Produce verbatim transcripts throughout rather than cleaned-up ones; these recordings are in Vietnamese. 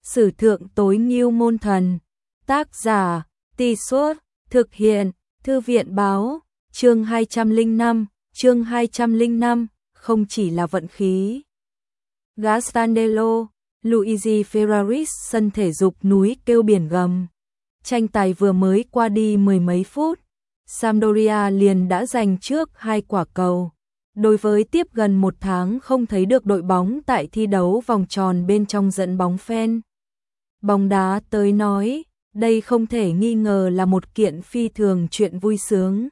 Sử thượng tối ngưu môn thần. Tác giả, Tì Suốt, thực hiện, Thư viện báo, chương hai trăm lẻ năm, chương hai trăm lẻ năm, không chỉ là vận khí. Gastandello, Luigi Ferraris, sân thể dục núi kêu biển gầm. Tranh tài vừa mới qua đi mười mấy phút, Sampdoria liền đã giành trước hai quả cầu. Đối với tiếp gần một tháng không thấy được đội bóng tại thi đấu vòng tròn bên trong dẫn bóng fan bóng đá tới nói, đây không thể nghi ngờ là một kiện phi thường chuyện vui sướng.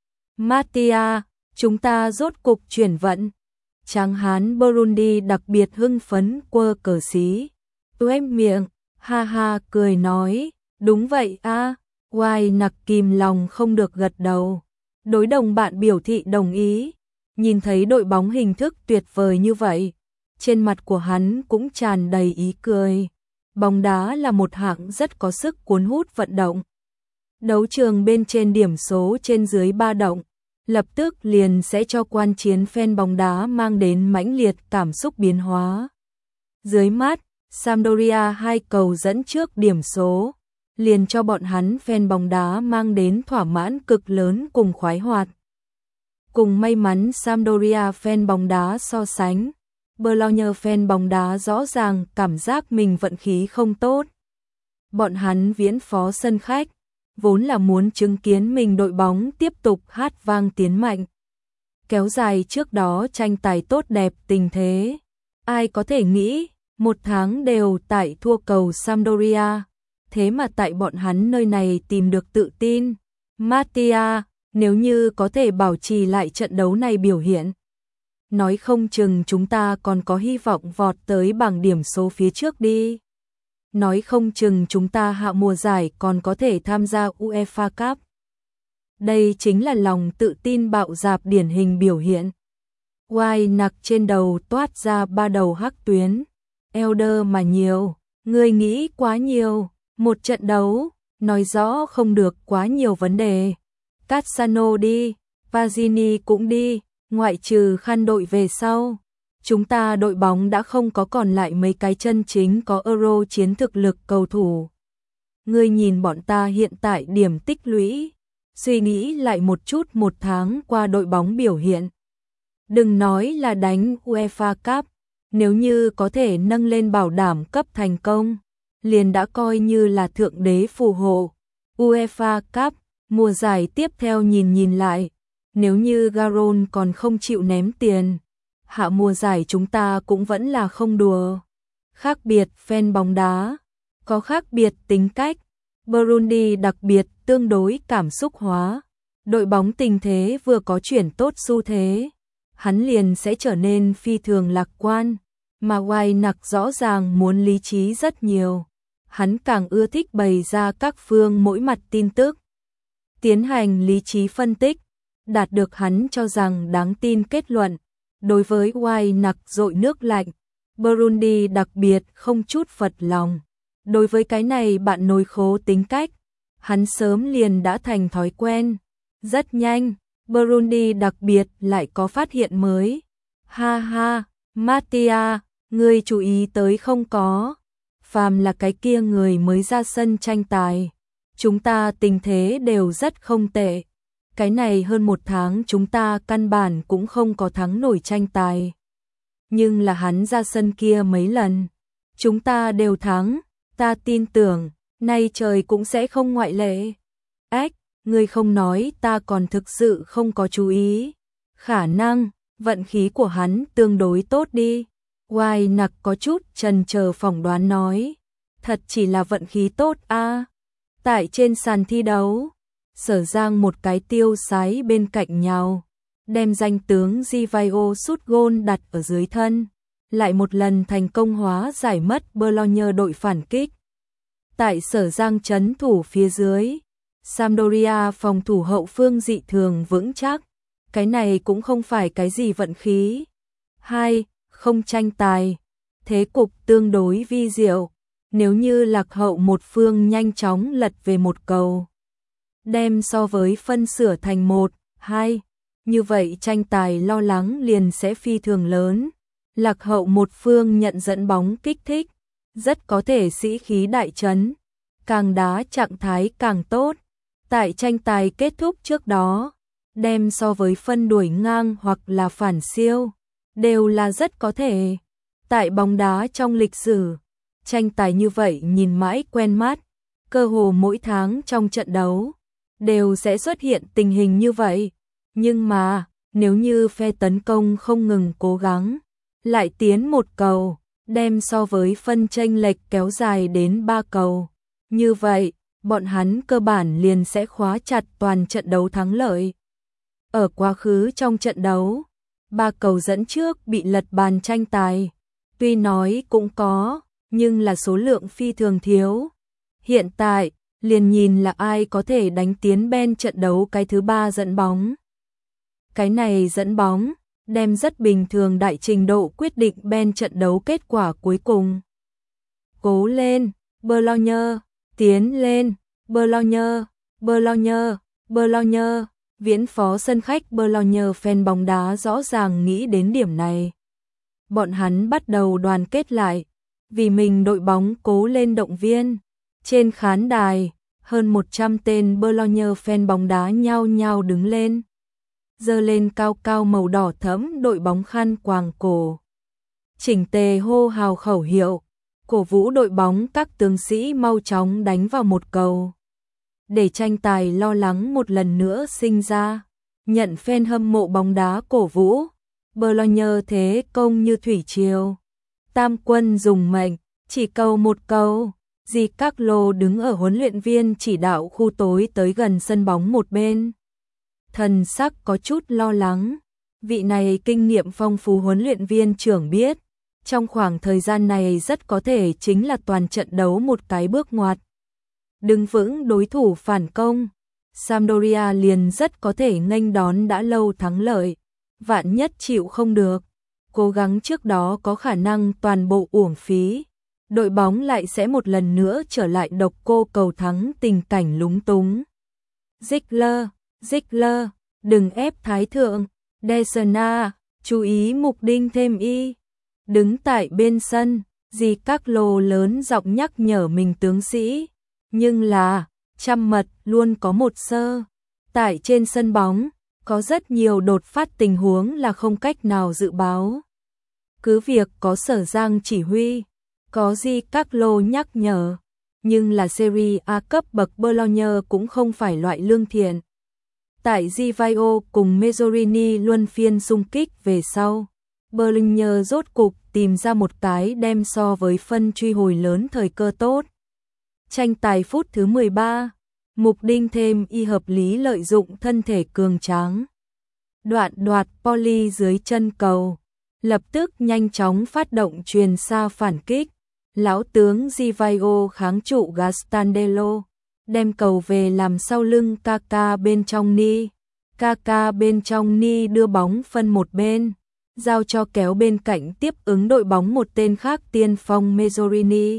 Mattia, chúng ta rốt cục chuyển vận. Tráng hán Burundi đặc biệt hưng phấn quơ cờ xí, tuét miệng, ha ha cười nói, đúng vậy a. Oai nặc kìm lòng không được gật đầu. Đối đồng bạn biểu thị đồng ý. Nhìn thấy đội bóng hình thức tuyệt vời như vậy, trên mặt của hắn cũng tràn đầy ý cười. Bóng đá là một hạng rất có sức cuốn hút vận động. Đấu trường bên trên điểm số trên dưới ba động, lập tức liền sẽ cho quan chiến fan bóng đá mang đến mãnh liệt cảm xúc biến hóa. Dưới mắt, Sampdoria hai cầu dẫn trước điểm số, liền cho bọn hắn fan bóng đá mang đến thỏa mãn cực lớn cùng khoái hoạt. Cùng may mắn Sampdoria fan bóng đá so sánh, Bologna fan bóng đá rõ ràng cảm giác mình vận khí không tốt. Bọn hắn viễn phó sân khách, vốn là muốn chứng kiến mình đội bóng tiếp tục hát vang tiến mạnh. Kéo dài trước đó tranh tài tốt đẹp tình thế. Ai có thể nghĩ, một tháng đều tại thua cầu Sampdoria, thế mà tại bọn hắn nơi này tìm được tự tin. Mattia, nếu như có thể bảo trì lại trận đấu này biểu hiện, nói không chừng chúng ta còn có hy vọng vọt tới bảng điểm số phía trước đi. Nói không chừng chúng ta hạ mùa giải còn có thể tham gia UEFA Cup. Đây chính là lòng tự tin bạo dạp điển hình biểu hiện. Oai nặc trên đầu toát ra ba đầu hắc tuyến. Elder mà nhiều, ngươi nghĩ quá nhiều. Một trận đấu, nói rõ không được quá nhiều vấn đề. Cassano đi, Pazini cũng đi, ngoại trừ khăn đội về sau. Chúng ta đội bóng đã không có còn lại mấy cái chân chính có Euro chiến thực lực cầu thủ. Ngươi nhìn bọn ta hiện tại điểm tích lũy, suy nghĩ lại một chút một tháng qua đội bóng biểu hiện. Đừng nói là đánh UEFA Cup, nếu như có thể nâng lên bảo đảm cấp thành công, liền đã coi như là thượng đế phù hộ. UEFA Cup, mùa giải tiếp theo nhìn nhìn lại, nếu như Garon còn không chịu ném tiền, hạ mùa giải chúng ta cũng vẫn là không đùa. Khác biệt fan bóng đá, có khác biệt tính cách. Burundi đặc biệt tương đối cảm xúc hóa. Đội bóng tình thế vừa có chuyển tốt xu thế, hắn liền sẽ trở nên phi thường lạc quan. Mà Oai nặc rõ ràng muốn lý trí rất nhiều. Hắn càng ưa thích bày ra các phương mỗi mặt tin tức, tiến hành lý trí phân tích, đạt được hắn cho rằng đáng tin kết luận. Đối với Oai nặc dội nước lạnh, Burundi đặc biệt không chút phật lòng. Đối với cái này bạn nồi khố tính cách, hắn sớm liền đã thành thói quen. Rất nhanh, Burundi đặc biệt lại có phát hiện mới. Ha ha, Mattia, ngươi chú ý tới không có? Phàm là cái kia người mới ra sân tranh tài, chúng ta tình thế đều rất không tệ. Cái này hơn một tháng chúng ta căn bản cũng không có thắng nổi tranh tài. Nhưng là hắn ra sân kia mấy lần, chúng ta đều thắng, ta tin tưởng, nay trời cũng sẽ không ngoại lệ. Ách, ngươi không nói ta còn thực sự không có chú ý. Khả năng, vận khí của hắn tương đối tốt đi. Oai nặc có chút chần chờ phỏng đoán nói, thật chỉ là vận khí tốt a. À. Tại trên sàn thi đấu, Sở Giang một cái tiêu sái bên cạnh nhau, đem danh tướng Givao sút gôn đặt ở dưới thân, lại một lần thành công hóa giải mất Bologna đội phản kích. Tại Sở Giang trấn thủ phía dưới, Sampdoria phòng thủ hậu phương dị thường vững chắc, cái này cũng không phải cái gì vận khí. Hai, không tranh tài, thế cục tương đối vi diệu, nếu như lạc hậu một phương nhanh chóng lật về một cầu, đem so với phân sửa thành một, hai, như vậy tranh tài lo lắng liền sẽ phi thường lớn. Lạc hậu một phương nhận dẫn bóng kích thích, rất có thể sĩ khí đại trấn, càng đá trạng thái càng tốt. Tại tranh tài kết thúc trước đó, đem so với phân đuổi ngang hoặc là phản siêu, đều là rất có thể. Tại bóng đá trong lịch sử, tranh tài như vậy nhìn mãi quen mắt, cơ hồ mỗi tháng trong trận đấu đều sẽ xuất hiện tình hình như vậy. Nhưng mà, nếu như phe tấn công không ngừng cố gắng, lại tiến một cầu, đem so với phân chênh lệch kéo dài đến ba cầu. Như vậy, bọn hắn cơ bản liền sẽ khóa chặt toàn trận đấu thắng lợi. Ở quá khứ trong trận đấu, ba cầu dẫn trước bị lật bàn tranh tài, tuy nói cũng có, nhưng là số lượng phi thường thiếu. Hiện tại, liền nhìn là ai có thể đánh tiến bên trận đấu cái thứ ba dẫn bóng. Cái này dẫn bóng, đem rất bình thường đại trình độ quyết định bên trận đấu kết quả cuối cùng. Cố lên, Bologne, tiến lên, Bologne, Bologne, Bologne. Viễn phó sân khách Bologne fan bóng đá rõ ràng nghĩ đến điểm này. Bọn hắn bắt đầu đoàn kết lại, vì mình đội bóng cố lên động viên. Trên khán đài, hơn một trăm tên Bologne fan bóng đá nhao nhao đứng lên, giơ lên cao cao màu đỏ thẫm đội bóng khăn quàng cổ. Chỉnh tề hô hào khẩu hiệu, cổ vũ đội bóng các tướng sĩ mau chóng đánh vào một cầu. Để tranh tài lo lắng một lần nữa sinh ra, nhận fan hâm mộ bóng đá cổ vũ, Bologne thế công như thủy triều. Tam quân dùng mệnh, chỉ cầu một cầu. Di Carlo đứng ở huấn luyện viên chỉ đạo khu tối tới gần sân bóng một bên. Thần sắc có chút lo lắng, vị này kinh nghiệm phong phú huấn luyện viên trưởng biết, trong khoảng thời gian này rất có thể chính là toàn trận đấu một cái bước ngoặt. Đứng vững đối thủ phản công, Sampdoria liền rất có thể nghênh đón đã lâu thắng lợi, vạn nhất chịu không được, cố gắng trước đó có khả năng toàn bộ uổng phí. Đội bóng lại sẽ một lần nữa trở lại độc cô cầu thắng tình cảnh lúng túng. Ziegler, Ziegler, đừng ép thái thượng, Desena, chú ý mục đinh thêm y. Đứng tại bên sân, Di Carlo lớn giọng nhắc nhở mình tướng sĩ, nhưng là, trăm mật luôn có một sơ. Tại trên sân bóng, có rất nhiều đột phát tình huống là không cách nào dự báo. Cứ việc có Sở Giang chỉ huy, có Di Carlo nhắc nhở, nhưng là Serie A cấp bậc Bologne cũng không phải loại lương thiện. Tại Di Vaio cùng Mezzorini luân phiên xung kích về sau, Bologne rốt cục tìm ra một cái đem so với phân truy hồi lớn thời cơ tốt. Tranh tài phút thứ mười ba, Mục Đinh thêm y hợp lý lợi dụng thân thể cường tráng. Đoạn đoạt Poli dưới chân cầu, lập tức nhanh chóng phát động truyền xa phản kích. Lão tướng Di Vaio kháng trụ Gastandello, đem cầu về làm sau lưng Kaka bên trong ni. Kaka bên trong ni đưa bóng phân một bên, giao cho kéo bên cạnh tiếp ứng đội bóng một tên khác tiên phong Mezzorini.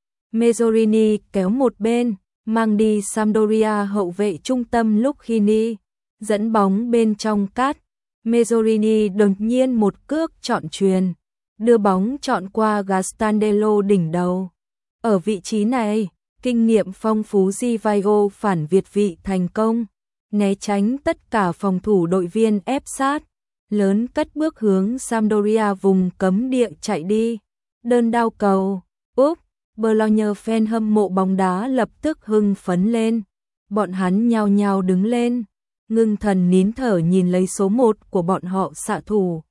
Mezzorini kéo một bên, mang đi Sampdoria hậu vệ trung tâm lúc khi ni dẫn bóng bên trong cát. Mezzorini đột nhiên một cước chọn chuyền, đưa bóng chọn qua Gastandello đỉnh đầu. Ở vị trí này, kinh nghiệm phong phú Di Vaio phản việt vị thành công, né tránh tất cả phòng thủ đội viên ép sát, lớn cất bước hướng Sampdoria vùng cấm địa chạy đi. Đơn đao cầu, úp, Bologne fan hâm mộ bóng đá lập tức hưng phấn lên, bọn hắn nhao nhao đứng lên, ngưng thần nín thở nhìn lấy số một của bọn họ xạ thủ.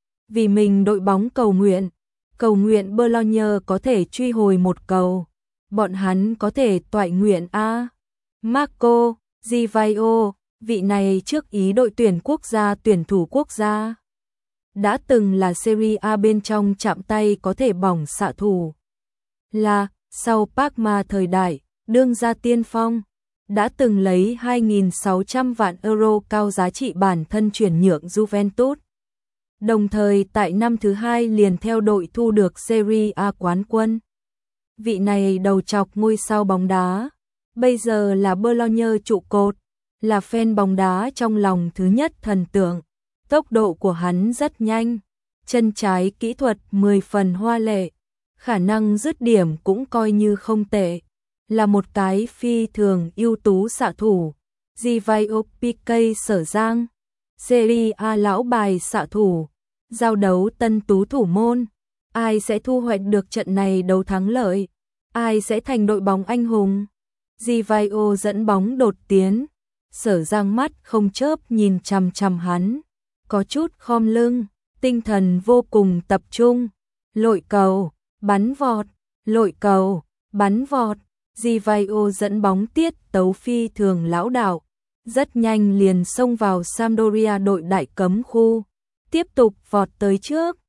Vì mình đội bóng cầu nguyện, cầu nguyện Bologne có thể truy hồi một cầu, bọn hắn có thể toại nguyện a. Marco Di Vaio, vị này trước ý đội tuyển quốc gia tuyển thủ quốc gia, đã từng là Serie A bên trong chạm tay có thể bỏng xạ thủ, là sau Parma thời đại đương gia tiên phong, đã từng lấy hai nghìn sáu trăm vạn euro cao giá trị bản thân chuyển nhượng Juventus. Đồng thời tại năm thứ hai liền theo đội thu được Serie A quán quân. Vị này đầu chọc ngôi sao bóng đá, bây giờ là Bologne trụ cột, là fan bóng đá trong lòng thứ nhất thần tượng. Tốc độ của hắn rất nhanh, chân trái kỹ thuật mười phần hoa lệ, khả năng dứt điểm cũng coi như không tệ, là một cái phi thường ưu tú xạ thủ. Gio pê ca Sở Giang, Serie A lão bài xạ thủ, giao đấu tân tú thủ môn, ai sẽ thu hoạch được trận này đấu thắng lợi, ai sẽ thành đội bóng anh hùng. Gio dẫn bóng đột tiến, Sở Giang mắt không chớp nhìn chằm chằm hắn, có chút khom lưng, tinh thần vô cùng tập trung, lội cầu, bắn vọt, lội cầu, bắn vọt. Gio dẫn bóng tiết tấu phi thường lão đạo, rất nhanh liền xông vào Sampdoria đội đại cấm khu, tiếp tục vọt tới trước.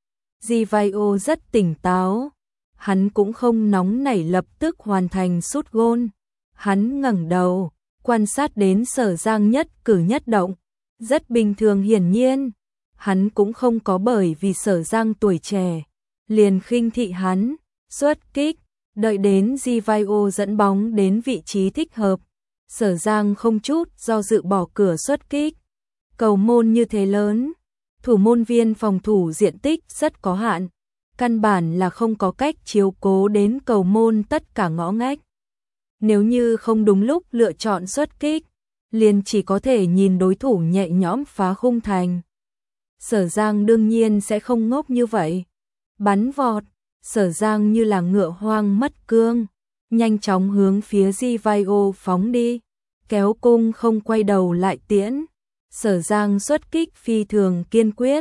Gio rất tỉnh táo, hắn cũng không nóng nảy lập tức hoàn thành sút gôn. Hắn ngẩng đầu, quan sát đến Sở Giang nhất cử nhất động, rất bình thường hiển nhiên. Hắn cũng không có bởi vì Sở Giang tuổi trẻ, liền khinh thị hắn, xuất kích. Đợi đến Gio dẫn bóng đến vị trí thích hợp, Sở Giang không chút do dự bỏ cửa xuất kích. Cầu môn như thế lớn, thủ môn viên phòng thủ diện tích rất có hạn, căn bản là không có cách chiếu cố đến cầu môn tất cả ngõ ngách. Nếu như không đúng lúc lựa chọn xuất kích, liền chỉ có thể nhìn đối thủ nhẹ nhõm phá khung thành. Sở Giang đương nhiên sẽ không ngốc như vậy. Bắn vọt, Sở Giang như là ngựa hoang mất cương, nhanh chóng hướng phía Gio phóng đi, kéo cung không quay đầu lại tiễn. Sở Giang xuất kích phi thường kiên quyết.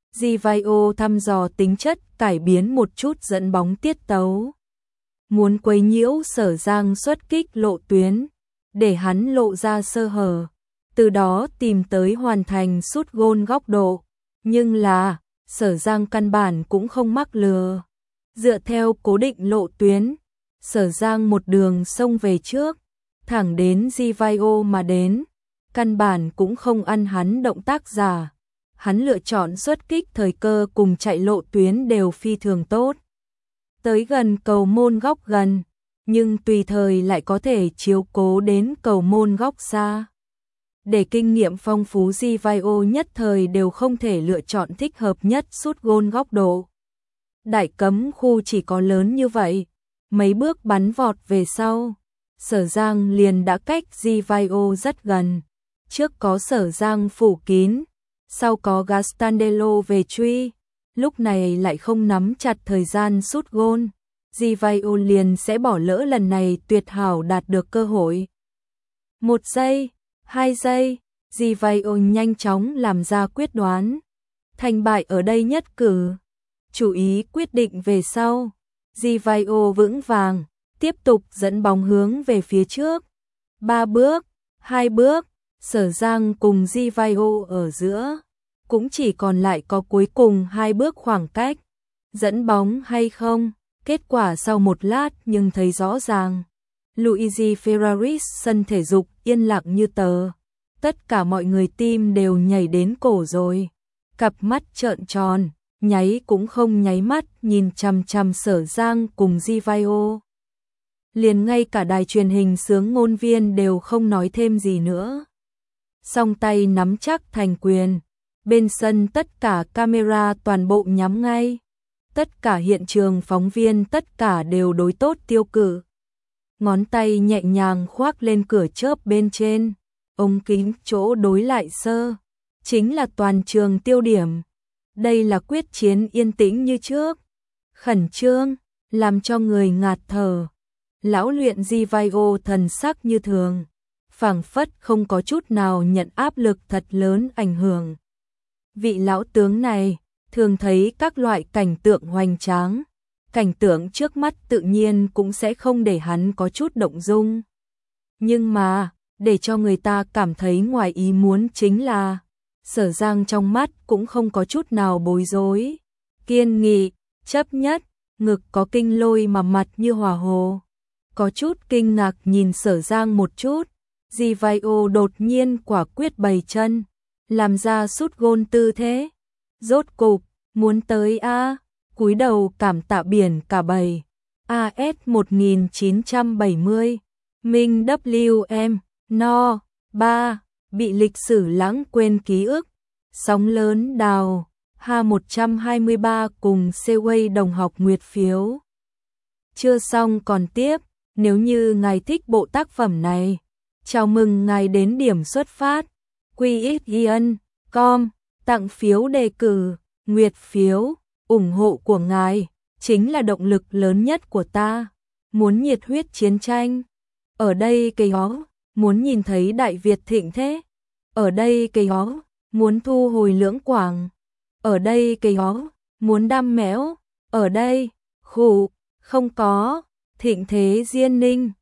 Gio thăm dò tính chất cải biến một chút dẫn bóng tiết tấu, muốn quấy nhiễu Sở Giang xuất kích lộ tuyến, để hắn lộ ra sơ hở, từ đó tìm tới hoàn thành sút gôn góc độ. Nhưng là, Sở Giang căn bản cũng không mắc lừa. Dựa theo cố định lộ tuyến, Sở Giang một đường xông về trước, thẳng đến Gio mà đến, căn bản cũng không ăn hắn động tác giả. Hắn lựa chọn xuất kích thời cơ cùng chạy lộ tuyến đều phi thường tốt. Tới gần cầu môn góc gần, nhưng tùy thời lại có thể chiếu cố đến cầu môn góc xa. Để kinh nghiệm phong phú, Gio nhất thời đều không thể lựa chọn thích hợp nhất sút gôn góc độ. Đại cấm khu chỉ có lớn như vậy, mấy bước bắn vọt về sau, Sở Giang liền đã cách Gio rất gần. Trước có Sở Giang phủ kín, sau có Gastandello về truy, lúc này lại không nắm chặt thời gian sút gôn, Gio liền sẽ bỏ lỡ lần này tuyệt hảo đạt được cơ hội. Một giây, hai giây, Gio nhanh chóng làm ra quyết đoán. Thành bại ở đây nhất cử. Chủ ý quyết định về sau, Gio vững vàng, tiếp tục dẫn bóng hướng về phía trước. Ba bước, hai bước, Sở Giang cùng Gio ở giữa, cũng chỉ còn lại có cuối cùng hai bước khoảng cách. Dẫn bóng hay không, kết quả sau một lát nhưng thấy rõ ràng. Luigi Ferraris sân thể dục yên lặng như tờ. Tất cả mọi người tim đều nhảy đến cổ rồi. Cặp mắt trợn tròn, nháy cũng không nháy mắt nhìn chằm chằm Sở Giang cùng Gio. Liền ngay cả đài truyền hình xướng ngôn viên đều không nói thêm gì nữa. Song tay nắm chắc thành quyền. Bên sân tất cả camera toàn bộ nhắm ngay. Tất cả hiện trường phóng viên tất cả đều đối tốt tiêu cử. Ngón tay nhẹ nhàng khoác lên cửa chớp bên trên. Ống kính chỗ đối lại sơ. Chính là toàn trường tiêu điểm. Đây là quyết chiến yên tĩnh như trước. Khẩn trương, làm cho người ngạt thở. Lão luyện Gio thần sắc như thường. Phảng phất không có chút nào nhận áp lực thật lớn ảnh hưởng. Vị lão tướng này thường thấy các loại cảnh tượng hoành tráng, cảnh tượng trước mắt tự nhiên cũng sẽ không để hắn có chút động dung. Nhưng mà, để cho người ta cảm thấy ngoài ý muốn chính là, Sở Giang trong mắt cũng không có chút nào bối rối, kiên nghị, chấp nhất, ngực có kinh lôi mà mặt như hỏa hồ. Có chút kinh ngạc nhìn Sở Giang một chút, Gio đột nhiên quả quyết bày chân, làm ra sút gôn tư thế. Rốt cục, muốn tới A, cúi đầu cảm tạ biển cả bầy. a ét một nghìn chín trăm bảy mươi, Minh W M, No, ba, bị lịch sử lãng quên ký ức. Sóng lớn đào, H một trăm hai mươi ba cùng Seway đồng học nguyệt phiếu. Chưa xong còn tiếp, nếu như ngài thích bộ tác phẩm này, chào mừng ngài đến điểm xuất phát quy ích ion chấm com tặng phiếu đề cử, nguyệt phiếu, ủng hộ của ngài chính là động lực lớn nhất của ta. Muốn nhiệt huyết chiến tranh, ở đây cây ó, muốn nhìn thấy Đại Việt thịnh thế, ở đây cây ó, muốn thu hồi Lưỡng Quảng, ở đây cây ó, muốn đam mẽo, ở đây, khủ, không có, thịnh thế Diên Ninh.